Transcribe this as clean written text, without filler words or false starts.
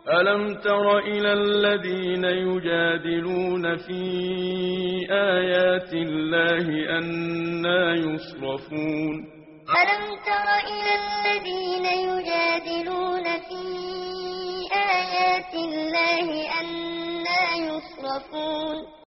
ألم تر إلى الذين يجادلون في آيات الله أنى يصرفون ألم تر إلى الذين يجادلون في آيات الله أنى يصرفون